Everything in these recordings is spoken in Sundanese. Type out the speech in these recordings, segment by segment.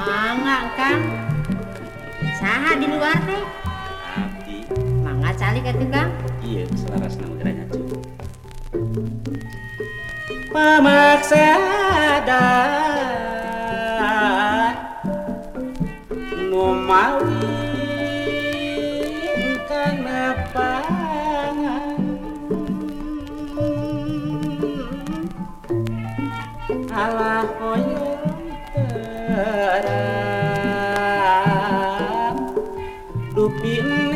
Mangga Kang. Saha di luar teh? Abdi. Mangga calik atuh Kang. Iya, selaras nama geranya cu. Pamaksa dan nu mawi kana pangan alah hoyong terang dupi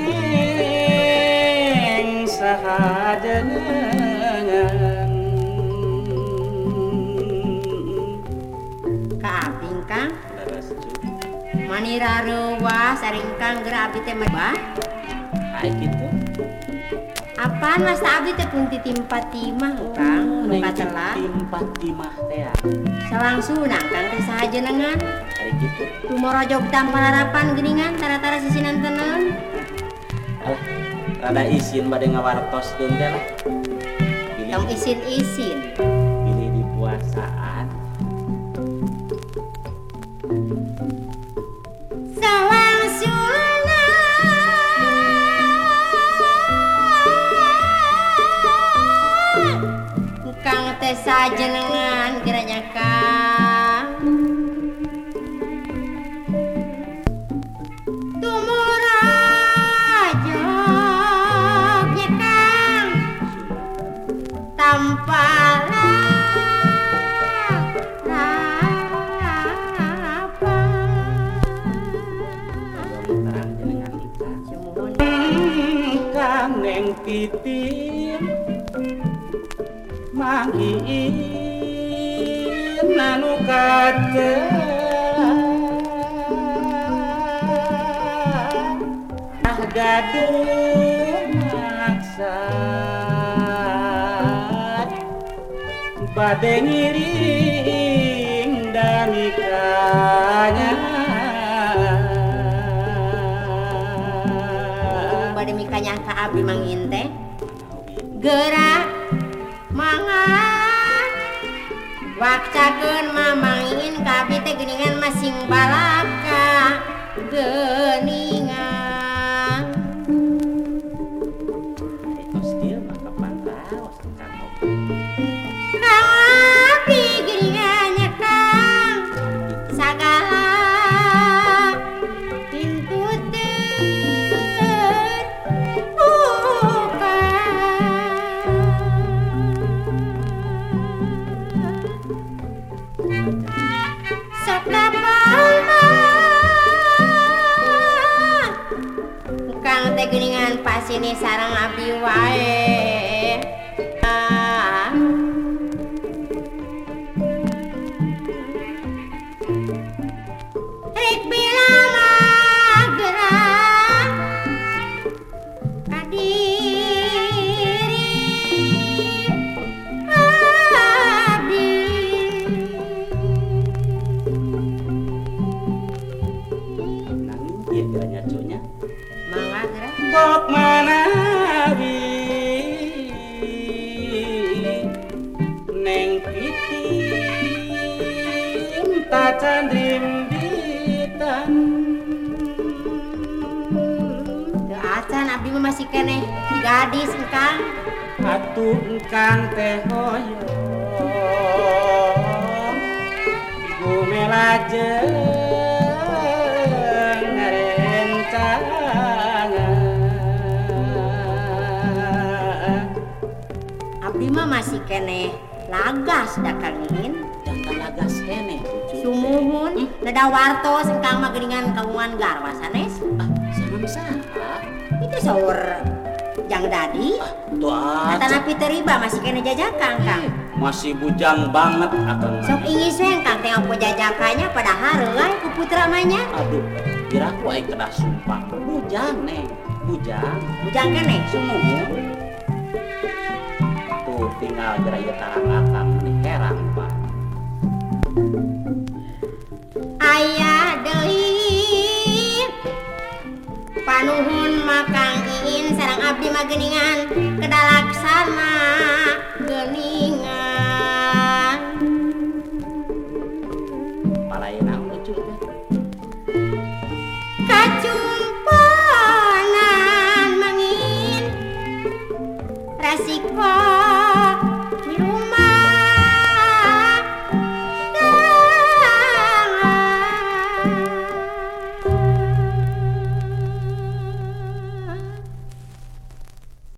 neng sahajangan Kaaping Kang. laras cu. Manira reuah saring Kang geura abdi teh mah. Kayak gitu. Apaan Mas abdi teh pun titimpa timah Kang, nu katelah. Timpat timah teh ya. Salangsuna Kang teh saha jenengan. Kayak gitu. Tumorojog tanpa harapan geuningan tara-tara sisinan tenan. Alah, rada izin bade ngawartoskeun teh lah. Tong isin-isin. Pilih di puasaan. Salangsuna Kang teh sajenengan geranya Kang. Tumorojognya Kang tanpa Terang jenengan nikah. Sumuhun. Kaneng titin manggiin anu kacelah gaduh maksad bade ngiring dan nikahnya Bade mikanya ka abdi mangin teh geura mangan wakcakeun mamangin ka abdi teh geuningan masing balaka geuningan Etos dia mah kapan raos tukang kopi. Kang abdi geuningannya Kang sagala pintu terbuka sok kapan Kang teh geuningan pasini sareng abdi wae. Rek bilama gerak ka diri abdi. Nanging dia geranya cunya. Mangga geura. Bok manawi neng pitin tacan rimbitan Teu acan abdi mah masih keneh gadis Kang. atuh engkang teh hoyong gumelajeng ngarencangan Abdi mah masih keneh lagas da Kang Iin. jantan lagas kene cucu. Sumuhun nadawartos engkang mah geuningan kaungan garwa sanes. Ah, sareng saha? Itu saur Jang Dadi. Tuh Katana Piteriba masih kena jajakan Kang. masih bujang banget akang. Sok ingis we Kang teh apa jajakannya pada hareuy ku putra manya. Aduh, kira aku aing kedah sumpah. Bujang neng, bujang. Bujang keneh. Sumuhun. Tuh tinggal geura ieu tarang akang meni herang Pak. Aya deui panuhun makang Iin sareng abdi mah geuningan kedalaksana geuningan. Palayeuna lucu teh. Sarika